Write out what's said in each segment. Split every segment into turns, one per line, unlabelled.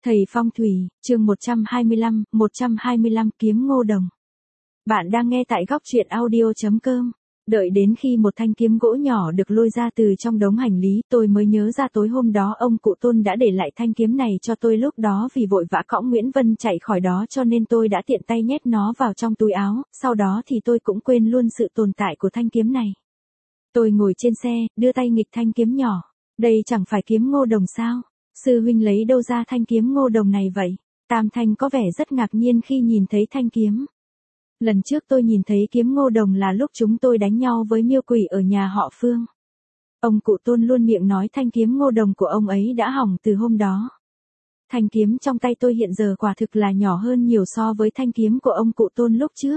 Thầy Phong Thủy, chương 125 kiếm ngô đồng. Bạn đang nghe tại góc truyện audio.com. Đợi đến khi một thanh kiếm gỗ nhỏ được lôi ra từ trong đống hành lý, tôi mới nhớ ra tối hôm đó ông cụ Tôn đã để lại thanh kiếm này cho tôi, lúc đó vì vội vã cõng Nguyễn Vân chạy khỏi đó cho nên tôi đã tiện tay nhét nó vào trong túi áo, sau đó thì tôi cũng quên luôn sự tồn tại của thanh kiếm này. Tôi ngồi trên xe, đưa tay nghịch thanh kiếm nhỏ. Đây chẳng phải kiếm ngô đồng sao? Sư huynh lấy đâu ra thanh kiếm ngô đồng này vậy? Tam Thanh có vẻ rất ngạc nhiên khi nhìn thấy thanh kiếm. Lần trước tôi nhìn thấy kiếm ngô đồng là lúc chúng tôi đánh nhau với miêu quỷ ở nhà họ Phương. Ông cụ Tôn luôn miệng nói thanh kiếm ngô đồng của ông ấy đã hỏng từ hôm đó. Thanh kiếm trong tay tôi hiện giờ quả thực là nhỏ hơn nhiều so với thanh kiếm của ông cụ Tôn lúc trước.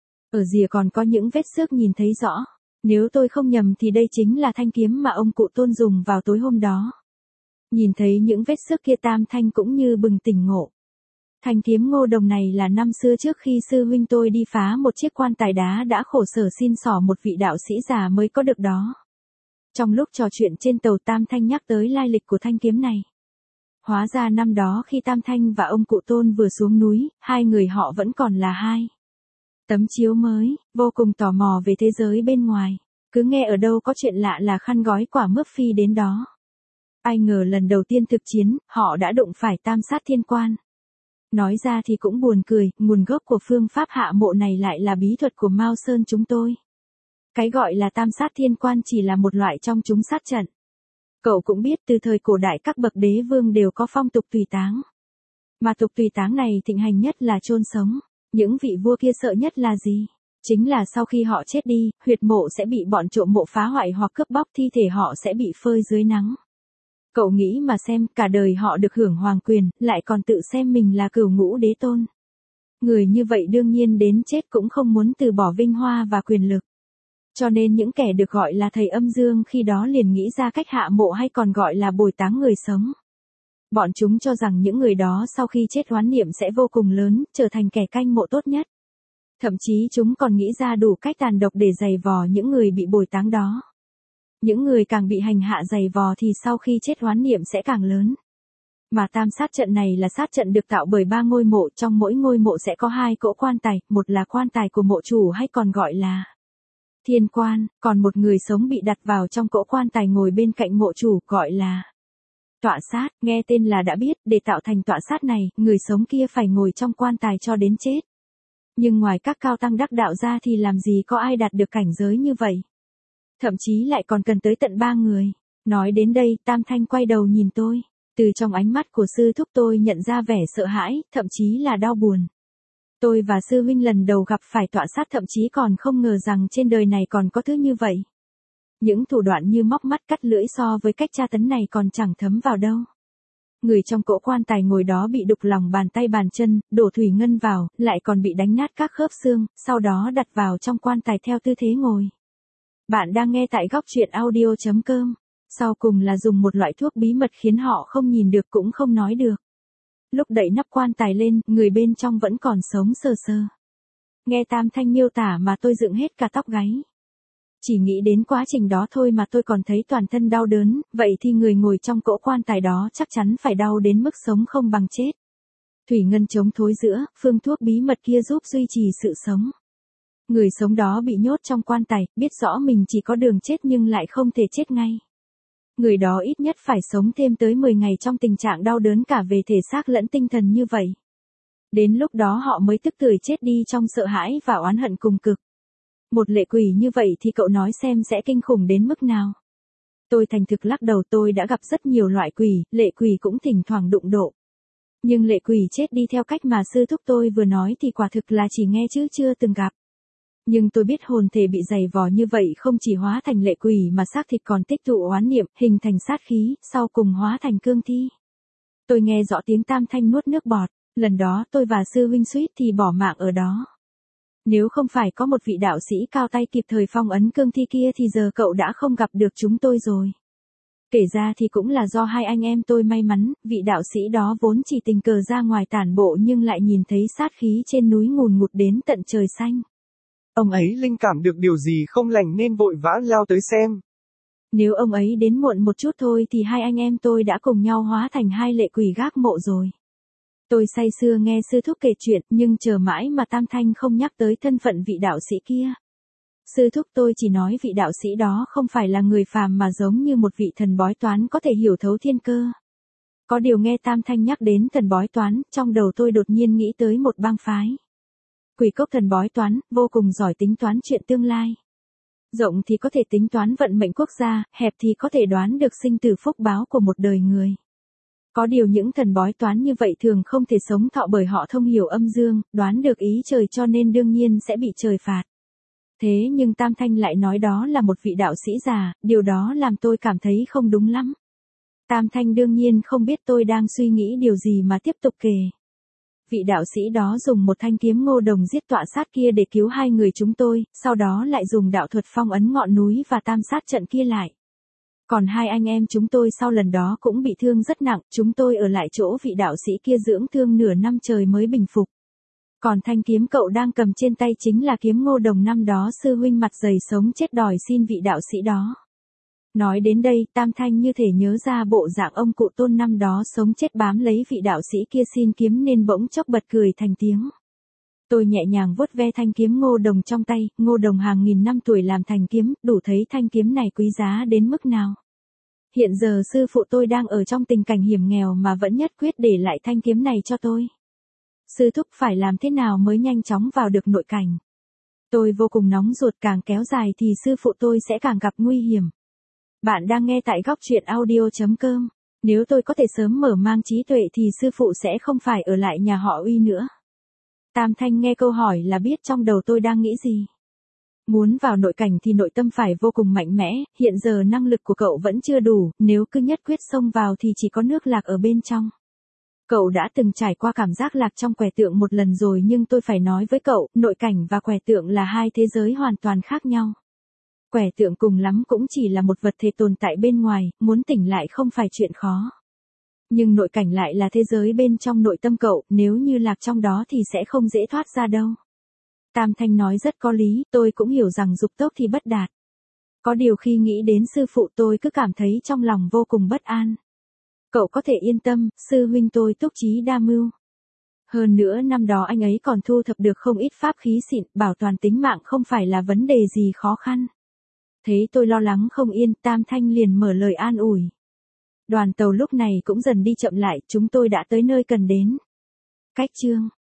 Ở rìa còn có những vết xước nhìn thấy rõ. Nếu tôi không nhầm thì đây chính là thanh kiếm mà ông cụ Tôn dùng vào tối hôm đó. Nhìn thấy những vết xước kia, Tam Thanh cũng như bừng tỉnh ngộ. Thanh kiếm ngô đồng này là năm xưa trước khi sư huynh tôi đi phá một chiếc quan tài đá đã khổ sở xin xỏ một vị đạo sĩ già mới có được đó. Trong lúc trò chuyện trên tàu, Tam Thanh nhắc tới lai lịch của thanh kiếm này. Hóa ra năm đó khi Tam Thanh và ông cụ Tôn vừa xuống núi, hai người họ vẫn còn là hai tấm chiếu mới, vô cùng tò mò về thế giới bên ngoài. Cứ nghe ở đâu có chuyện lạ là khăn gói quả mướp phi đến đó. Ai ngờ lần đầu tiên thực chiến, họ đã đụng phải Tam Sát Thiên Quan. Nói ra thì cũng buồn cười, nguồn gốc của phương pháp hạ mộ này lại là bí thuật của Mao Sơn chúng tôi. Cái gọi là Tam Sát Thiên Quan chỉ là một loại trong chúng sát trận. Cậu cũng biết từ thời cổ đại các bậc đế vương đều có phong tục tùy táng. Mà tục tùy táng này thịnh hành nhất là chôn sống. Những vị vua kia sợ nhất là gì? Chính là sau khi họ chết đi, huyệt mộ sẽ bị bọn trộm mộ phá hoại hoặc cướp bóc, thi thể họ sẽ bị phơi dưới nắng. Cậu nghĩ mà xem, cả đời họ được hưởng hoàng quyền, lại còn tự xem mình là cửu ngũ đế tôn. Người như vậy đương nhiên đến chết cũng không muốn từ bỏ vinh hoa và quyền lực. Cho nên những kẻ được gọi là thầy âm dương khi đó liền nghĩ ra cách hạ mộ, hay còn gọi là bồi táng người sống. Bọn chúng cho rằng những người đó sau khi chết oán niệm sẽ vô cùng lớn, trở thành kẻ canh mộ tốt nhất. Thậm chí chúng còn nghĩ ra đủ cách tàn độc để giày vò những người bị bồi táng đó. Những người càng bị hành hạ giày vò thì sau khi chết oán niệm sẽ càng lớn. Mà tam sát trận này là sát trận được tạo bởi 3 ngôi mộ, trong mỗi ngôi mộ sẽ có 2 cỗ quan tài, một là quan tài của mộ chủ hay còn gọi là thiên quan, còn một người sống bị đặt vào trong cỗ quan tài ngồi bên cạnh mộ chủ gọi là tọa sát. Nghe tên là đã biết, để tạo thành tọa sát này, người sống kia phải ngồi trong quan tài cho đến chết. Nhưng ngoài các cao tăng đắc đạo ra thì làm gì có ai đạt được cảnh giới như vậy. Thậm chí lại còn cần tới tận 3 người. Nói đến đây, Tam Thanh quay đầu nhìn tôi. Từ trong ánh mắt của sư thúc tôi nhận ra vẻ sợ hãi, thậm chí là đau buồn. Tôi và sư huynh lần đầu gặp phải tọa sát thậm chí còn không ngờ rằng trên đời này còn có thứ như vậy. Những thủ đoạn như móc mắt cắt lưỡi so với cách tra tấn này còn chẳng thấm vào đâu. Người trong cỗ quan tài ngồi đó bị đục lòng bàn tay bàn chân, đổ thủy ngân vào, lại còn bị đánh nát các khớp xương, sau đó đặt vào trong quan tài theo tư thế ngồi. Bạn đang nghe tại góc truyện audio.com. Sau cùng là dùng một loại thuốc bí mật khiến họ không nhìn được cũng không nói được. Lúc đậy nắp quan tài lên, người bên trong vẫn còn sống sờ sờ. Nghe Tam Thanh miêu tả mà tôi dựng hết cả tóc gáy. Chỉ nghĩ đến quá trình đó thôi mà tôi còn thấy toàn thân đau đớn, vậy thì người ngồi trong cỗ quan tài đó chắc chắn phải đau đến mức sống không bằng chết. Thủy ngân chống thối giữa, phương thuốc bí mật kia giúp duy trì sự sống. Người sống đó bị nhốt trong quan tài, biết rõ mình chỉ có đường chết nhưng lại không thể chết ngay. Người đó ít nhất phải sống thêm tới 10 ngày trong tình trạng đau đớn cả về thể xác lẫn tinh thần như vậy. Đến lúc đó họ mới tức tưởi chết đi trong sợ hãi và oán hận cùng cực. Một lệ quỷ như vậy thì cậu nói xem sẽ kinh khủng đến mức nào. Tôi thành thực lắc đầu, tôi đã gặp rất nhiều loại quỷ, lệ quỷ cũng thỉnh thoảng đụng độ. Nhưng lệ quỷ chết đi theo cách mà sư thúc tôi vừa nói thì quả thực là chỉ nghe chứ chưa từng gặp. Nhưng tôi biết hồn thể bị giày vò như vậy không chỉ hóa thành lệ quỷ mà xác thịt còn tích tụ oán niệm, hình thành sát khí, sau cùng hóa thành cương thi. Tôi nghe rõ tiếng Tam Thanh nuốt nước bọt, lần đó tôi và sư huynh suýt thì bỏ mạng ở đó. Nếu không phải có một vị đạo sĩ cao tay kịp thời phong ấn cương thi kia thì giờ cậu đã không gặp được chúng tôi rồi. Kể ra thì cũng là do hai anh em tôi may mắn, vị đạo sĩ đó vốn chỉ tình cờ ra ngoài tản bộ nhưng lại nhìn thấy sát khí trên núi ngùn ngụt đến tận trời xanh.
Ông ấy linh cảm được điều gì không lành nên vội vã lao tới xem.
Nếu ông ấy đến muộn một chút thôi thì hai anh em tôi đã cùng nhau hóa thành hai lệ quỷ gác mộ rồi. Tôi say sưa nghe sư thúc kể chuyện, nhưng chờ mãi mà Tam Thanh không nhắc tới thân phận vị đạo sĩ kia. Sư thúc tôi chỉ nói vị đạo sĩ đó không phải là người phàm mà giống như một vị thần bói toán có thể hiểu thấu thiên cơ. Có điều nghe Tam Thanh nhắc đến thần bói toán, trong đầu tôi đột nhiên nghĩ tới một bang phái. Quỷ cốc thần bói toán, vô cùng giỏi tính toán chuyện tương lai. Rộng thì có thể tính toán vận mệnh quốc gia, hẹp thì có thể đoán được sinh tử phúc báo của một đời người. Có điều những thần bói toán như vậy thường không thể sống thọ bởi họ thông hiểu âm dương, đoán được ý trời cho nên đương nhiên sẽ bị trời phạt. Thế nhưng Tam Thanh lại nói đó là một vị đạo sĩ già, điều đó làm tôi cảm thấy không đúng lắm. Tam Thanh đương nhiên không biết tôi đang suy nghĩ điều gì mà tiếp tục kể. Vị đạo sĩ đó dùng một thanh kiếm Ngô Đồng giết tọa sát kia để cứu hai người chúng tôi, sau đó lại dùng đạo thuật phong ấn ngọn núi và tam sát trận kia lại. Còn hai anh em chúng tôi sau lần đó cũng bị thương rất nặng, chúng tôi ở lại chỗ vị đạo sĩ kia dưỡng thương nửa năm trời mới bình phục. Còn thanh kiếm cậu đang cầm trên tay chính là kiếm Ngô Đồng năm đó sư huynh mặt dày sống chết đòi xin vị đạo sĩ đó. Nói đến đây, Tam Thanh như thể nhớ ra bộ dạng ông cụ Tôn năm đó sống chết bám lấy vị đạo sĩ kia xin kiếm nên bỗng chốc bật cười thành tiếng. Tôi nhẹ nhàng vuốt ve thanh kiếm Ngô Đồng trong tay, Ngô Đồng hàng nghìn năm tuổi làm thành kiếm, đủ thấy thanh kiếm này quý giá đến mức nào. Hiện giờ sư phụ tôi đang ở trong tình cảnh hiểm nghèo mà vẫn nhất quyết để lại thanh kiếm này cho tôi. Sư thúc phải làm thế nào mới nhanh chóng vào được nội cảnh. Tôi vô cùng nóng ruột, càng kéo dài thì sư phụ tôi sẽ càng gặp nguy hiểm. Bạn đang nghe tại góc truyện audio.com. Nếu tôi có thể sớm mở mang trí tuệ thì sư phụ sẽ không phải ở lại nhà họ Uy nữa. Tam Thanh nghe câu hỏi là biết trong đầu tôi đang nghĩ gì. Muốn vào nội cảnh thì nội tâm phải vô cùng mạnh mẽ, hiện giờ năng lực của cậu vẫn chưa đủ, nếu cứ nhất quyết xông vào thì chỉ có nước lạc ở bên trong. Cậu đã từng trải qua cảm giác lạc trong quẻ tượng một lần rồi nhưng tôi phải nói với cậu, nội cảnh và quẻ tượng là hai thế giới hoàn toàn khác nhau. Quẻ tượng cùng lắm cũng chỉ là một vật thể tồn tại bên ngoài, muốn tỉnh lại không phải chuyện khó. Nhưng nội cảnh lại là thế giới bên trong nội tâm cậu, nếu như lạc trong đó thì sẽ không dễ thoát ra đâu. Tam Thanh nói rất có lý, tôi cũng hiểu rằng dục tốc thì bất đạt. Có điều khi nghĩ đến sư phụ tôi cứ cảm thấy trong lòng vô cùng bất an. Cậu có thể yên tâm, sư huynh tôi túc trí đa mưu. Hơn nữa năm đó anh ấy còn thu thập được không ít pháp khí xịn, bảo toàn tính mạng không phải là vấn đề gì khó khăn. Thấy tôi lo lắng không yên, Tam Thanh liền mở lời an ủi. Đoàn tàu lúc này cũng dần đi chậm lại, chúng tôi đã tới nơi cần đến. Cách chương